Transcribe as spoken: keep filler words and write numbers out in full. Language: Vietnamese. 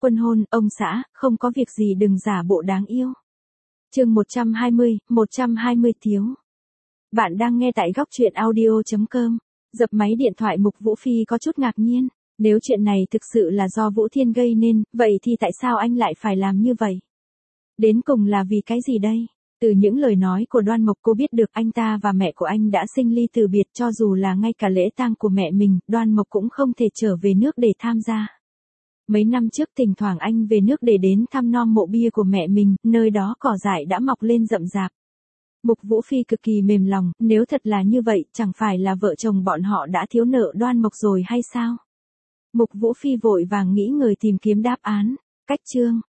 Quân hôn, ông xã, không có việc gì đừng giả bộ đáng yêu. Chương một trăm hai mươi, một trăm hai mươi thiếu. Bạn đang nghe tại góc truyện audio chấm com. Dập máy điện thoại Mục Vũ Phi có chút ngạc nhiên. Nếu chuyện này thực sự là do Vũ Thiên gây nên, vậy thì tại sao anh lại phải làm như vậy? Đến cùng là vì cái gì đây? Từ những lời nói của Đoan Mộc cô biết được anh ta và mẹ của anh đã sinh ly từ biệt, cho dù là ngay cả lễ tang của mẹ mình, Đoan Mộc cũng không thể trở về nước để tham gia. Mấy năm trước thỉnh thoảng anh về nước để đến thăm nom mộ bia của mẹ mình, nơi đó cỏ dại đã mọc lên rậm rạp. Mục Vũ Phi cực kỳ mềm lòng, nếu thật là như vậy, chẳng phải là vợ chồng bọn họ đã thiếu nợ Đoan Mộc rồi hay sao? Mục Vũ Phi vội vàng nghĩ người tìm kiếm đáp án. Cách chương